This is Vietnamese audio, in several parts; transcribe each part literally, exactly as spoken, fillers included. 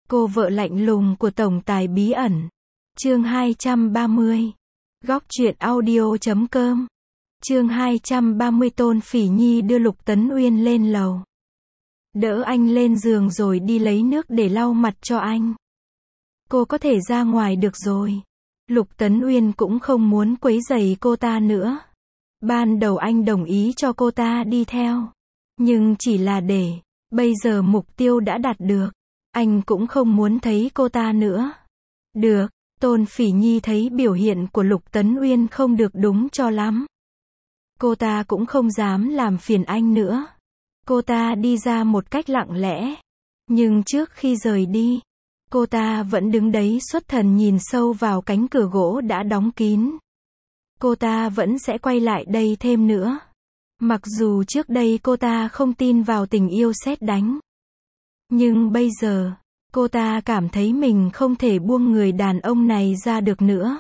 Cô vợ lạnh lùng của tổng tài bí ẩn. Chương hai trăm ba mươi. Góc truyện audio chấm com. Chương hai trăm ba mươi. Tôn Phỉ Nhi đưa Lục Tấn Uyên lên lầu. Đỡ anh lên giường rồi đi lấy nước để lau mặt cho anh. Cô có thể ra ngoài được rồi. Lục Tấn Uyên cũng không muốn quấy rầy cô ta nữa. Ban đầu anh đồng ý cho cô ta đi theo. Nhưng chỉ là để, bây giờ mục tiêu đã đạt được. Anh cũng không muốn thấy cô ta nữa. Được, Tôn Phỉ Nhi thấy biểu hiện của Lục Tấn Uyên không được đúng cho lắm. Cô ta cũng không dám làm phiền anh nữa. Cô ta đi ra một cách lặng lẽ. Nhưng trước khi rời đi, cô ta vẫn đứng đấy xuất thần nhìn sâu vào cánh cửa gỗ đã đóng kín. Cô ta vẫn sẽ quay lại đây thêm nữa. Mặc dù trước đây cô ta không tin vào tình yêu sét đánh. Nhưng bây giờ, cô ta cảm thấy mình không thể buông người đàn ông này ra được nữa.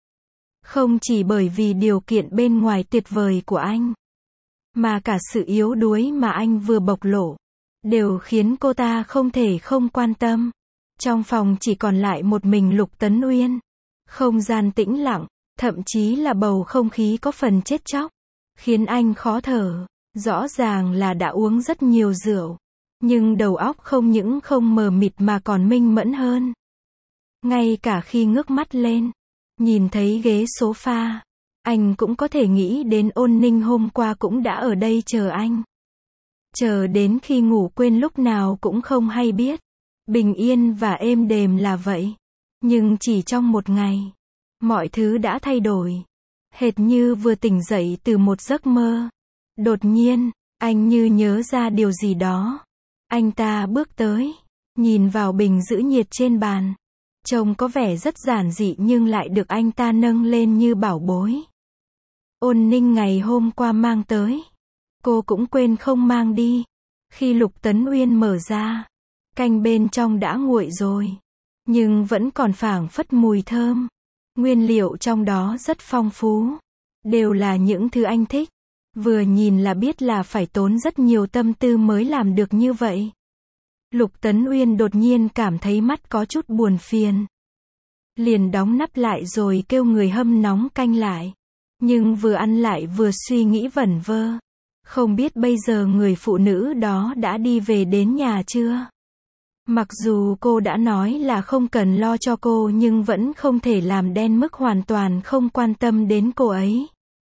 Không chỉ bởi vì điều kiện bên ngoài tuyệt vời của anh, mà cả sự yếu đuối mà anh vừa bộc lộ, đều khiến cô ta không thể không quan tâm. Trong phòng chỉ còn lại một mình Lục Tấn Uyên. Không gian tĩnh lặng, thậm chí là bầu không khí có phần chết chóc, khiến anh khó thở. Rõ ràng là đã uống rất nhiều rượu, nhưng đầu óc không những không mờ mịt mà còn minh mẫn hơn. Ngay cả khi ngước mắt lên, nhìn thấy ghế sofa, anh cũng có thể nghĩ đến Ôn Ninh hôm qua cũng đã ở đây chờ anh. Chờ đến khi ngủ quên lúc nào cũng không hay biết. Bình yên và êm đềm là vậy. Nhưng chỉ trong một ngày, mọi thứ đã thay đổi. Hệt như vừa tỉnh dậy từ một giấc mơ. Đột nhiên, anh như nhớ ra điều gì đó. Anh ta bước tới, nhìn vào bình giữ nhiệt trên bàn. Trông có vẻ rất giản dị nhưng lại được anh ta nâng lên như bảo bối. Ôn Ninh ngày hôm qua mang tới. Cô cũng quên không mang đi. Khi Lục Tấn Uyên mở ra, canh bên trong đã nguội rồi. Nhưng vẫn còn phảng phất mùi thơm. Nguyên liệu trong đó rất phong phú. Đều là những thứ anh thích. Vừa nhìn là biết là phải tốn rất nhiều tâm tư mới làm được như vậy. Lục Tấn Uyên đột nhiên cảm thấy mắt có chút buồn phiền. Liền đóng nắp lại rồi kêu người hâm nóng canh lại. Nhưng vừa ăn lại vừa suy nghĩ vẩn vơ. Không biết bây giờ người phụ nữ đó đã đi về đến nhà chưa? Mặc dù cô đã nói là không cần lo cho cô nhưng vẫn không thể làm đen mức hoàn toàn không quan tâm đến cô ấy.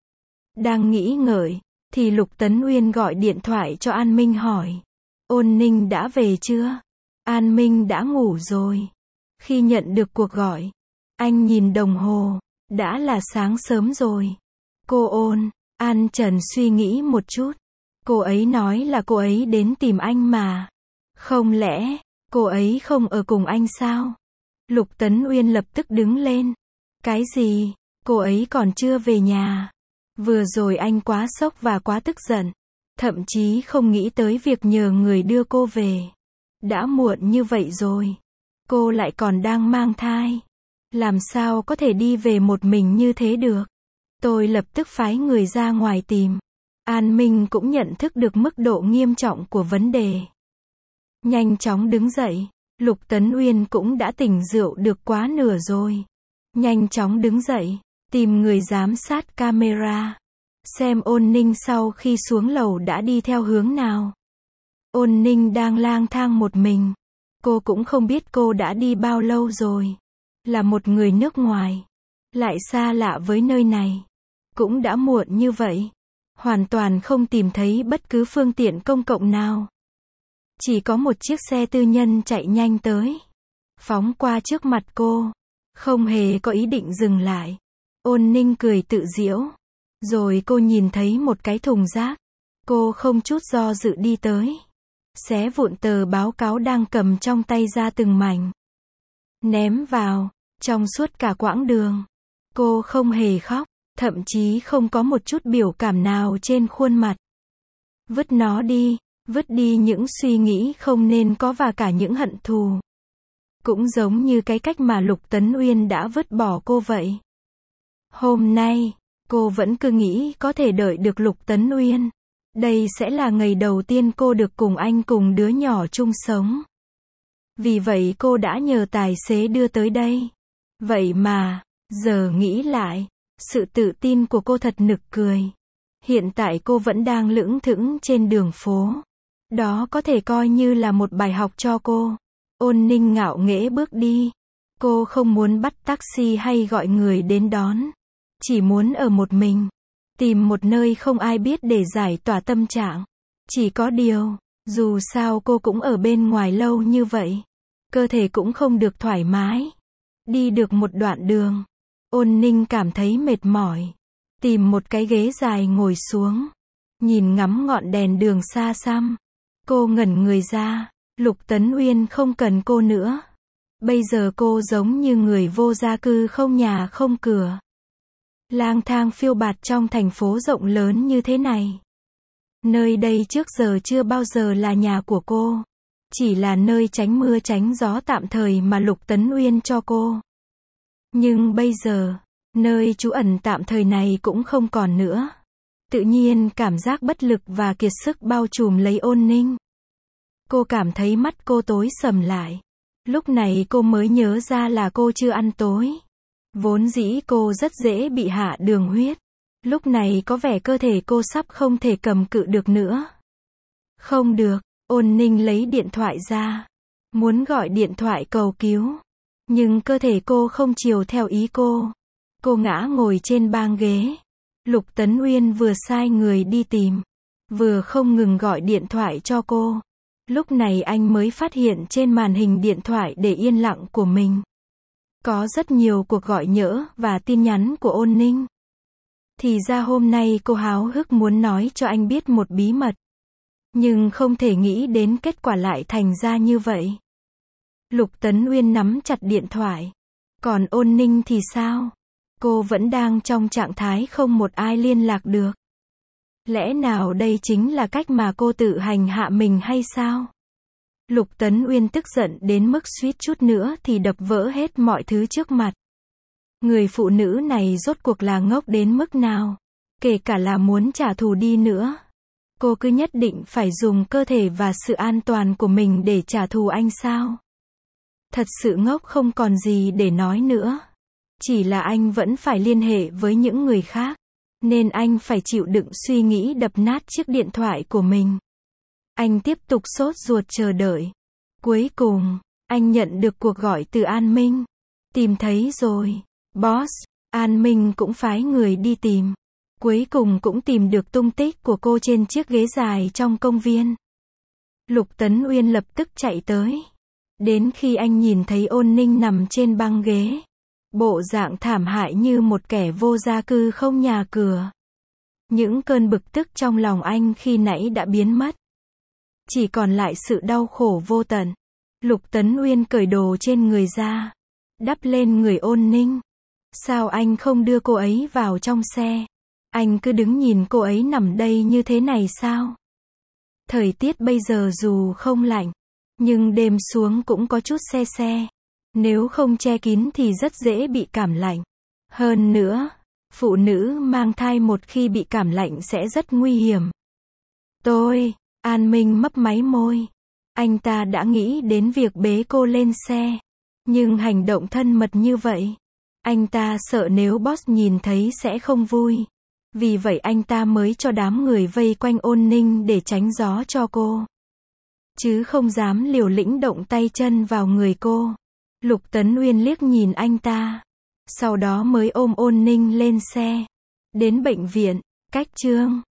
Đang nghĩ ngợi, thì Lục Tấn Uyên gọi điện thoại cho An Minh hỏi. Ôn Ninh đã về chưa? An Minh đã ngủ rồi. Khi nhận được cuộc gọi, anh nhìn đồng hồ, đã là sáng sớm rồi. Cô Ôn, An Trần suy nghĩ một chút. Cô ấy nói là cô ấy đến tìm anh mà. Không lẽ, cô ấy không ở cùng anh sao? Lục Tấn Uyên lập tức đứng lên. Cái gì? Cô ấy còn chưa về nhà. Vừa rồi anh quá sốc và quá tức giận. Thậm chí không nghĩ tới việc nhờ người đưa cô về. Đã muộn như vậy rồi. Cô lại còn đang mang thai. Làm sao có thể đi về một mình như thế được? Tôi lập tức phái người ra ngoài tìm. An Minh cũng nhận thức được mức độ nghiêm trọng của vấn đề. Nhanh chóng đứng dậy. Lục Tấn Uyên cũng đã tỉnh rượu được quá nửa rồi. Nhanh chóng đứng dậy, tìm người giám sát camera. Xem Ôn Ninh sau khi xuống lầu đã đi theo hướng nào. Ôn Ninh đang lang thang một mình. Cô cũng không biết cô đã đi bao lâu rồi. Là một người nước ngoài. Lại xa lạ với nơi này. Cũng đã muộn như vậy. Hoàn toàn không tìm thấy bất cứ phương tiện công cộng nào. Chỉ có một chiếc xe tư nhân chạy nhanh tới. Phóng qua trước mặt cô. Không hề có ý định dừng lại. Ôn Ninh cười tự giễu. Rồi cô nhìn thấy một cái thùng rác. Cô không chút do dự đi tới. Xé vụn tờ báo cáo đang cầm trong tay ra từng mảnh. Ném vào. Trong suốt cả quãng đường. Cô không hề khóc. Thậm chí không có một chút biểu cảm nào trên khuôn mặt. Vứt nó đi. Vứt đi những suy nghĩ không nên có và cả những hận thù. Cũng giống như cái cách mà Lục Tấn Uyên đã vứt bỏ cô vậy. Hôm nay, cô vẫn cứ nghĩ có thể đợi được Lục Tấn Uyên. Đây sẽ là ngày đầu tiên cô được cùng anh cùng đứa nhỏ chung sống. Vì vậy cô đã nhờ tài xế đưa tới đây. Vậy mà, giờ nghĩ lại, sự tự tin của cô thật nực cười. Hiện tại cô vẫn đang lững thững trên đường phố. Đó có thể coi như là một bài học cho cô. Ôn Ninh ngạo nghễ bước đi. Cô không muốn bắt taxi hay gọi người đến đón. Chỉ muốn ở một mình. Tìm một nơi không ai biết để giải tỏa tâm trạng. Chỉ có điều, dù sao cô cũng ở bên ngoài lâu như vậy. Cơ thể cũng không được thoải mái. Đi được một đoạn đường. Ôn Ninh cảm thấy mệt mỏi. Tìm một cái ghế dài ngồi xuống. Nhìn ngắm ngọn đèn đường xa xăm. Cô ngẩn người ra. Lục Tấn Uyên không cần cô nữa. Bây giờ cô giống như người vô gia cư không nhà không cửa. Lang thang phiêu bạt trong thành phố rộng lớn như thế này. Nơi đây trước giờ chưa bao giờ là nhà của cô. Chỉ là nơi tránh mưa tránh gió tạm thời mà Lục Tấn Uyên cho cô. Nhưng bây giờ, nơi trú ẩn tạm thời này cũng không còn nữa. Tự nhiên cảm giác bất lực và kiệt sức bao trùm lấy Ôn Ninh. Cô cảm thấy mắt cô tối sầm lại. Lúc này cô mới nhớ ra là cô chưa ăn tối. Vốn dĩ cô rất dễ bị hạ đường huyết. Lúc này có vẻ cơ thể cô sắp không thể cầm cự được nữa. Không được, Ôn Ninh lấy điện thoại ra. Muốn gọi điện thoại cầu cứu. Nhưng cơ thể cô không chiều theo ý cô. Cô ngã ngồi trên băng ghế. Lục Tấn Uyên vừa sai người đi tìm. Vừa không ngừng gọi điện thoại cho cô. Lúc này anh mới phát hiện trên màn hình điện thoại để yên lặng của mình. Có rất nhiều cuộc gọi nhỡ và tin nhắn của Ôn Ninh. Thì ra hôm nay cô háo hức muốn nói cho anh biết một bí mật. Nhưng không thể nghĩ đến kết quả lại thành ra như vậy. Lục Tấn Uyên nắm chặt điện thoại. Còn Ôn Ninh thì sao? Cô vẫn đang trong trạng thái không một ai liên lạc được. Lẽ nào đây chính là cách mà cô tự hành hạ mình hay sao? Lục Tấn Uyên tức giận đến mức suýt chút nữa thì đập vỡ hết mọi thứ trước mặt. Người phụ nữ này rốt cuộc là ngốc đến mức nào? Kể cả là muốn trả thù đi nữa. Cô cứ nhất định phải dùng cơ thể và sự an toàn của mình để trả thù anh sao? Thật sự ngốc không còn gì để nói nữa. Chỉ là anh vẫn phải liên hệ với những người khác. Nên anh phải chịu đựng suy nghĩ đập nát chiếc điện thoại của mình. Anh tiếp tục sốt ruột chờ đợi. Cuối cùng, anh nhận được cuộc gọi từ An Minh. Tìm thấy rồi. Boss, An Minh cũng phái người đi tìm. Cuối cùng cũng tìm được tung tích của cô trên chiếc ghế dài trong công viên. Lục Tấn Uyên lập tức chạy tới. Đến khi anh nhìn thấy Ôn Ninh nằm trên băng ghế. Bộ dạng thảm hại như một kẻ vô gia cư không nhà cửa. Những cơn bực tức trong lòng anh khi nãy đã biến mất. Chỉ còn lại sự đau khổ vô tận. Lục Tấn Uyên cởi đồ trên người ra. Đắp lên người Ôn Ninh. Sao anh không đưa cô ấy vào trong xe? Anh cứ đứng nhìn cô ấy nằm đây như thế này sao? Thời tiết bây giờ dù không lạnh. Nhưng đêm xuống cũng có chút se se. Nếu không che kín thì rất dễ bị cảm lạnh. Hơn nữa, phụ nữ mang thai một khi bị cảm lạnh sẽ rất nguy hiểm. Tôi, An Minh mấp máy môi. Anh ta đã nghĩ đến việc bế cô lên xe. Nhưng hành động thân mật như vậy. Anh ta sợ nếu boss nhìn thấy sẽ không vui. Vì vậy anh ta mới cho đám người vây quanh Ôn Ninh để tránh gió cho cô. Chứ không dám liều lĩnh động tay chân vào người cô. Lục Tấn Uyên liếc nhìn anh ta. Sau đó mới ôm Ôn Ninh lên xe. Đến bệnh viện, cách Trương